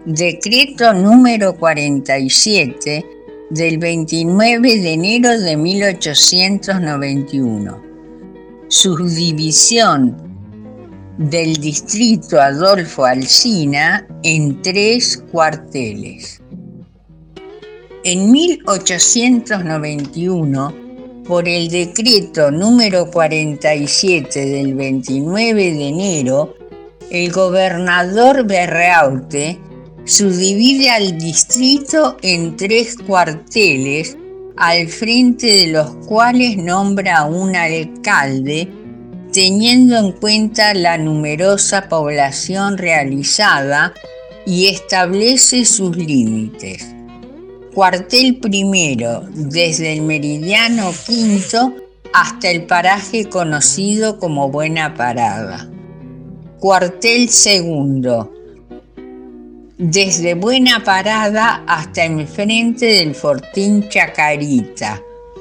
Decreto número 47 del 29 de enero de 1891. Subdivisión del distrito Adolfo Alsina en 3 cuarteles. En 1891, por el decreto número 47 del 29 de enero, el gobernador Berraute subdivide al distrito en 3 cuarteles, al frente de los cuales nombra un alcalde, teniendo en cuenta la numerosa población realizada, y establece sus límites. Cuartel primero, desde el meridiano quinto hasta el paraje conocido como Buena Parada. Cuartel segundo, desde Buena Parada hasta enfrente del Fortín Chacarita.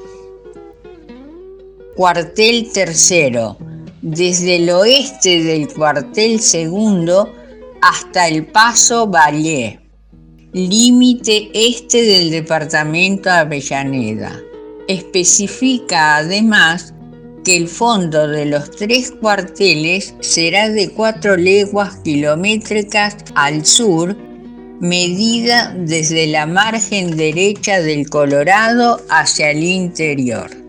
Cuartel tercero, desde el oeste del cuartel segundo hasta el Paso Vallé, límite este del departamento Avellaneda. Especifica además que el fondo de los 3 cuarteles será de 4 leguas kilométricas al sur, medida desde la margen derecha del Colorado hacia el interior.